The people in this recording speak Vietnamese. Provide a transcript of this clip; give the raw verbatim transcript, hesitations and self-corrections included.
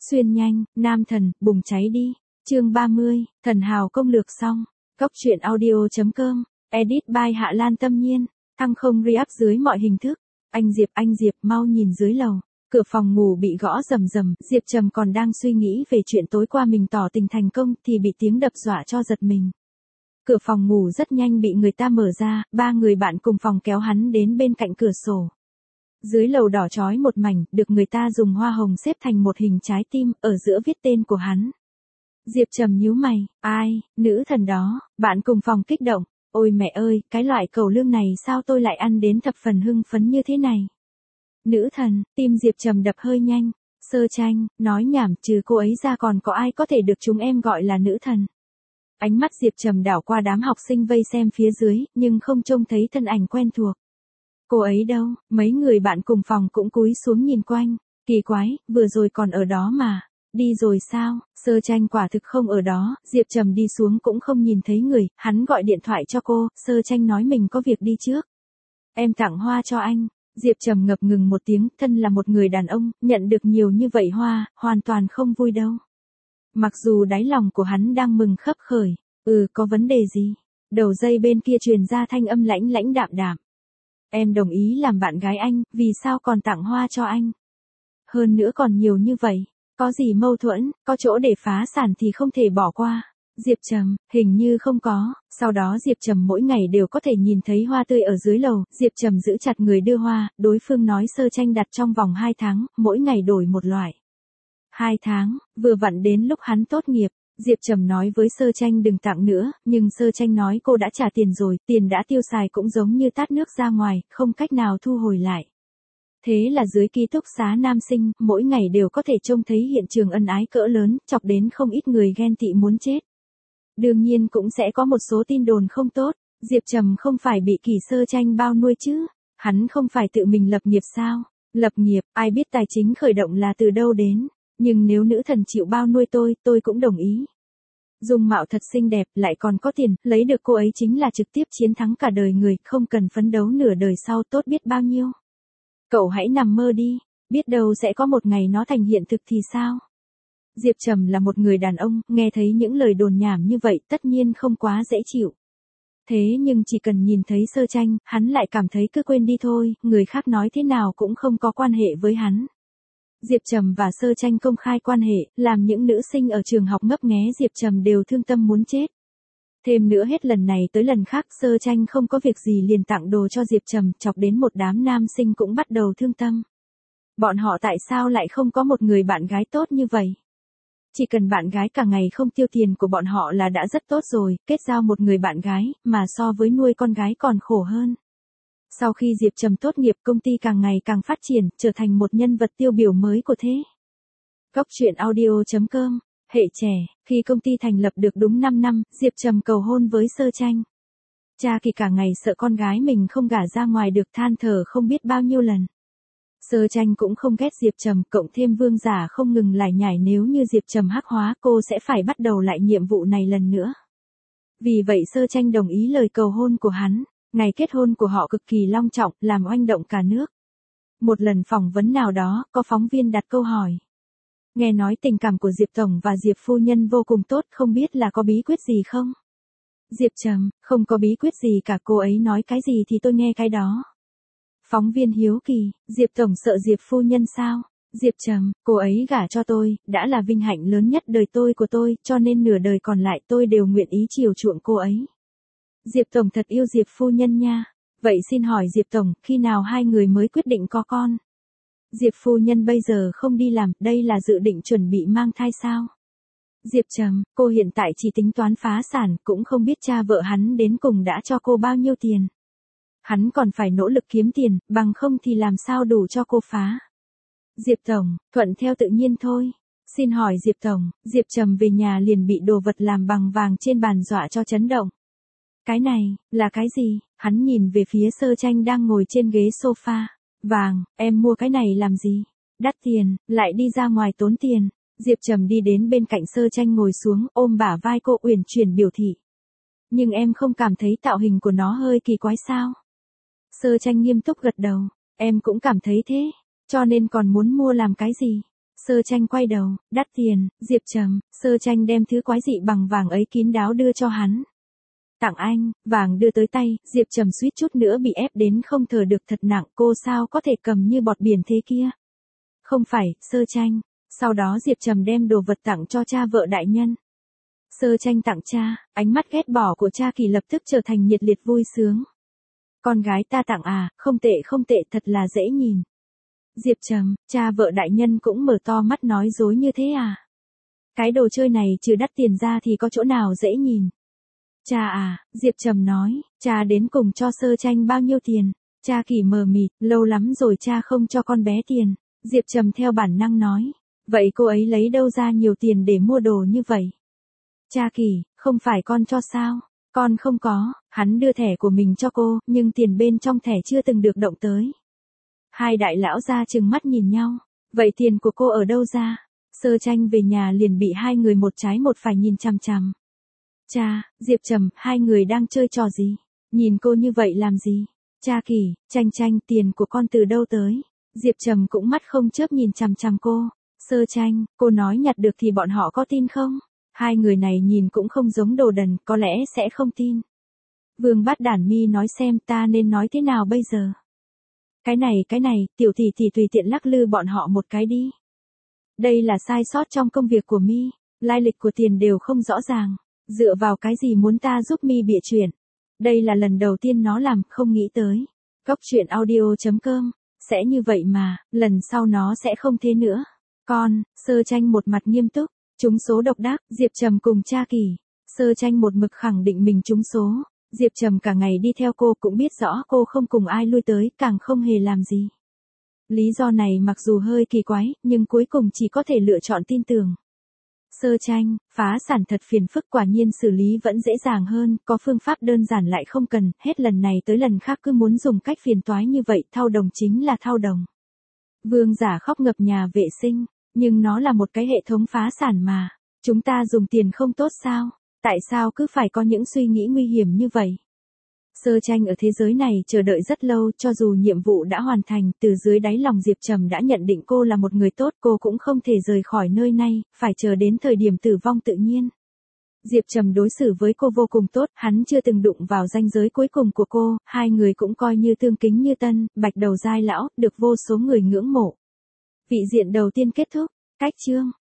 Xuyên nhanh, nam thần, bùng cháy đi. Chương ba mươi, thần hào công lược xong. Cốc truyện audio.com, edit by Hạ Lan Tâm Nhiên, thăng không re-up dưới mọi hình thức. Anh Diệp, anh Diệp, mau nhìn dưới lầu. Cửa phòng ngủ bị gõ rầm rầm, Diệp Trầm còn đang suy nghĩ về chuyện tối qua mình tỏ tình thành công thì bị tiếng đập dọa cho giật mình. Cửa phòng ngủ rất nhanh bị người ta mở ra, ba người bạn cùng phòng kéo hắn đến bên cạnh cửa sổ. Dưới lầu đỏ chói một mảnh, được người ta dùng hoa hồng xếp thành một hình trái tim, ở giữa viết tên của hắn. Diệp Trầm nhíu mày, ai, nữ thần đó, bạn cùng phòng kích động, ôi mẹ ơi, cái loại cẩu lương này sao tôi lại ăn đến thập phần hưng phấn như thế này. Nữ thần, tim Diệp Trầm đập hơi nhanh, Sơ Tranh, nói nhảm, trừ cô ấy ra còn có ai có thể được chúng em gọi là nữ thần. Ánh mắt Diệp Trầm đảo qua đám học sinh vây xem phía dưới, nhưng không trông thấy thân ảnh quen thuộc. Cô ấy đâu, mấy người bạn cùng phòng cũng cúi xuống nhìn quanh, kỳ quái, vừa rồi còn ở đó mà, đi rồi sao, Sơ Tranh quả thực không ở đó, Diệp Trầm đi xuống cũng không nhìn thấy người, hắn gọi điện thoại cho cô, Sơ Tranh nói mình có việc đi trước. Em tặng hoa cho anh, Diệp Trầm ngập ngừng một tiếng, thân là một người đàn ông, nhận được nhiều như vậy hoa, hoàn toàn không vui đâu. Mặc dù đáy lòng của hắn đang mừng khấp khởi, ừ có vấn đề gì, đầu dây bên kia truyền ra thanh âm lãnh lãnh đạm đạm. Em đồng ý làm bạn gái anh, vì sao còn tặng hoa cho anh? Hơn nữa còn nhiều như vậy, có gì mâu thuẫn, có chỗ để phá sản thì không thể bỏ qua. Diệp Trầm, hình như không có, sau đó Diệp Trầm mỗi ngày đều có thể nhìn thấy hoa tươi ở dưới lầu, Diệp Trầm giữ chặt người đưa hoa, đối phương nói Sơ Tranh đặt trong vòng hai tháng, mỗi ngày đổi một loại. Hai tháng, vừa vặn đến lúc hắn tốt nghiệp, Diệp Trầm nói với Sơ Tranh đừng tặng nữa, nhưng Sơ Tranh nói cô đã trả tiền rồi, tiền đã tiêu xài cũng giống như tát nước ra ngoài, không cách nào thu hồi lại. Thế là dưới ký túc xá nam sinh, mỗi ngày đều có thể trông thấy hiện trường ân ái cỡ lớn, chọc đến không ít người ghen tị muốn chết. Đương nhiên cũng sẽ có một số tin đồn không tốt, Diệp Trầm không phải bị Kỳ Sơ Tranh bao nuôi chứ, hắn không phải tự mình lập nghiệp sao, lập nghiệp, ai biết tài chính khởi động là từ đâu đến, nhưng nếu nữ thần chịu bao nuôi tôi, tôi cũng đồng ý. Dung mạo thật xinh đẹp, lại còn có tiền, lấy được cô ấy chính là trực tiếp chiến thắng cả đời người, không cần phấn đấu nửa đời sau tốt biết bao nhiêu. Cậu hãy nằm mơ đi, biết đâu sẽ có một ngày nó thành hiện thực thì sao? Diệp Trầm là một người đàn ông, nghe thấy những lời đồn nhảm như vậy tất nhiên không quá dễ chịu. Thế nhưng chỉ cần nhìn thấy Sơ Tranh, hắn lại cảm thấy cứ quên đi thôi, người khác nói thế nào cũng không có quan hệ với hắn. Diệp Trầm và Sơ Tranh công khai quan hệ, làm những nữ sinh ở trường học ngấp nghé Diệp Trầm đều thương tâm muốn chết. Thêm nữa hết lần này tới lần khác Sơ Tranh không có việc gì liền tặng đồ cho Diệp Trầm, chọc đến một đám nam sinh cũng bắt đầu thương tâm. Bọn họ tại sao lại không có một người bạn gái tốt như vậy? Chỉ cần bạn gái cả ngày không tiêu tiền của bọn họ là đã rất tốt rồi, kết giao một người bạn gái, mà so với nuôi con gái còn khổ hơn. Sau khi Diệp Trầm tốt nghiệp công ty càng ngày càng phát triển, trở thành một nhân vật tiêu biểu mới của thế. Cốc truyện audio.com, hệ trẻ, khi công ty thành lập được đúng năm năm, Diệp Trầm cầu hôn với Sơ Tranh. Cha Kỳ cả ngày sợ con gái mình không gả ra ngoài được than thở không biết bao nhiêu lần. Sơ Tranh cũng không ghét Diệp Trầm, cộng thêm Vương Giả không ngừng lải nhải nếu như Diệp Trầm hắc hóa cô sẽ phải bắt đầu lại nhiệm vụ này lần nữa. Vì vậy Sơ Tranh đồng ý lời cầu hôn của hắn, ngày kết hôn của họ cực kỳ long trọng, làm oanh động cả nước. Một lần phỏng vấn nào đó, có phóng viên đặt câu hỏi. Nghe nói tình cảm của Diệp Tổng và Diệp Phu Nhân vô cùng tốt, không biết là có bí quyết gì không? Diệp Trầm, không có bí quyết gì cả, cô ấy nói cái gì thì tôi nghe cái đó. Phóng viên hiếu kỳ, Diệp Tổng sợ Diệp Phu Nhân sao? Diệp Trầm, cô ấy gả cho tôi, đã là vinh hạnh lớn nhất đời tôi của tôi, cho nên nửa đời còn lại tôi đều nguyện ý chiều chuộng cô ấy. Diệp Tổng thật yêu Diệp Phu Nhân nha. Vậy xin hỏi Diệp Tổng, khi nào hai người mới quyết định có con? Diệp Phu Nhân bây giờ không đi làm, đây là dự định chuẩn bị mang thai sao? Diệp Trầm, cô hiện tại chỉ tính toán phá sản, cũng không biết cha vợ hắn đến cùng đã cho cô bao nhiêu tiền. Hắn còn phải nỗ lực kiếm tiền, bằng không thì làm sao đủ cho cô phá. Diệp Tổng, thuận theo tự nhiên thôi. Xin hỏi Diệp Tổng, Diệp Trầm về nhà liền bị đồ vật làm bằng vàng trên bàn dọa cho chấn động. Cái này, là cái gì? Hắn nhìn về phía Sơ Tranh đang ngồi trên ghế sofa. Vàng, em mua cái này làm gì? Đắt tiền, lại đi ra ngoài tốn tiền. Diệp Trầm đi đến bên cạnh Sơ Tranh ngồi xuống, ôm bả vai cô uyển chuyển biểu thị. Nhưng em không cảm thấy tạo hình của nó hơi kỳ quái sao? Sơ Tranh nghiêm túc gật đầu, em cũng cảm thấy thế, cho nên còn muốn mua làm cái gì? Sơ Tranh quay đầu, đắt tiền, Diệp Trầm, Sơ Tranh đem thứ quái dị bằng vàng ấy kín đáo đưa cho hắn. Tặng anh, vàng đưa tới tay, Diệp Trầm suýt chút nữa bị ép đến không thở được, thật nặng, cô sao có thể cầm như bọt biển thế kia. Không phải, Sơ Tranh. Sau đó Diệp Trầm đem đồ vật tặng cho cha vợ đại nhân. Sơ Tranh tặng cha, ánh mắt ghét bỏ của cha Kỳ lập tức trở thành nhiệt liệt vui sướng. Con gái ta tặng à, không tệ không tệ, thật là dễ nhìn. Diệp Trầm, cha vợ đại nhân cũng mở to mắt nói dối như thế à. Cái đồ chơi này trừ đắt tiền ra thì có chỗ nào dễ nhìn. Cha à, Diệp Trầm nói, cha đến cùng cho Sơ Tranh bao nhiêu tiền. Cha Kỳ mờ mịt, lâu lắm rồi cha không cho con bé tiền. Diệp Trầm theo bản năng nói, vậy cô ấy lấy đâu ra nhiều tiền để mua đồ như vậy? Cha Kỳ, không phải con cho sao? Con không có, hắn đưa thẻ của mình cho cô, nhưng tiền bên trong thẻ chưa từng được động tới. Hai đại lão ra trừng mắt nhìn nhau, vậy tiền của cô ở đâu ra? Sơ Tranh về nhà liền bị hai người một trái một phải nhìn chằm chằm. Cha, Diệp Trầm, hai người đang chơi trò gì? Nhìn cô như vậy làm gì? Cha Kỳ, Tranh Tranh, tiền của con từ đâu tới? Diệp Trầm cũng mắt không chớp nhìn chằm chằm cô. Sơ Tranh, cô nói nhặt được thì bọn họ có tin không? Hai người này nhìn cũng không giống đồ đần, có lẽ sẽ không tin. Vương Bát Đản Mi nói xem ta nên nói thế nào bây giờ? Cái này cái này, tiểu tỷ tỷ tùy tiện lắc lư bọn họ một cái đi. Đây là sai sót trong công việc của Mi, lai lịch của tiền đều không rõ ràng. Dựa vào cái gì muốn ta giúp Mi bịa chuyện? Đây là lần đầu tiên nó làm, không nghĩ tới. Góc truyện audio chấm com, sẽ như vậy mà, lần sau nó sẽ không thế nữa. Con, Sơ Tranh một mặt nghiêm túc, trúng số độc đắc, Diệp Trầm cùng cha Kỳ. Sơ Tranh một mực khẳng định mình trúng số. Diệp Trầm cả ngày đi theo cô cũng biết rõ cô không cùng ai lui tới, càng không hề làm gì. Lý do này mặc dù hơi kỳ quái, nhưng cuối cùng chỉ có thể lựa chọn tin tưởng. Sơ Tranh, phá sản thật phiền phức, quả nhiên xử lý vẫn dễ dàng hơn, có phương pháp đơn giản lại không cần, hết lần này tới lần khác cứ muốn dùng cách phiền toái như vậy, thao đồng chính là thao đồng. Vương Giả khóc ngập nhà vệ sinh, nhưng nó là một cái hệ thống phá sản mà, chúng ta dùng tiền không tốt sao, tại sao cứ phải có những suy nghĩ nguy hiểm như vậy? Sơ Tranh ở thế giới này chờ đợi rất lâu, cho dù nhiệm vụ đã hoàn thành, từ dưới đáy lòng Diệp Trầm đã nhận định cô là một người tốt, cô cũng không thể rời khỏi nơi này, phải chờ đến thời điểm tử vong tự nhiên. Diệp Trầm đối xử với cô vô cùng tốt, hắn chưa từng đụng vào ranh giới cuối cùng của cô, hai người cũng coi như tương kính như tân, bạch đầu giai lão, được vô số người ngưỡng mộ. Vị diện đầu tiên kết thúc, cách chương.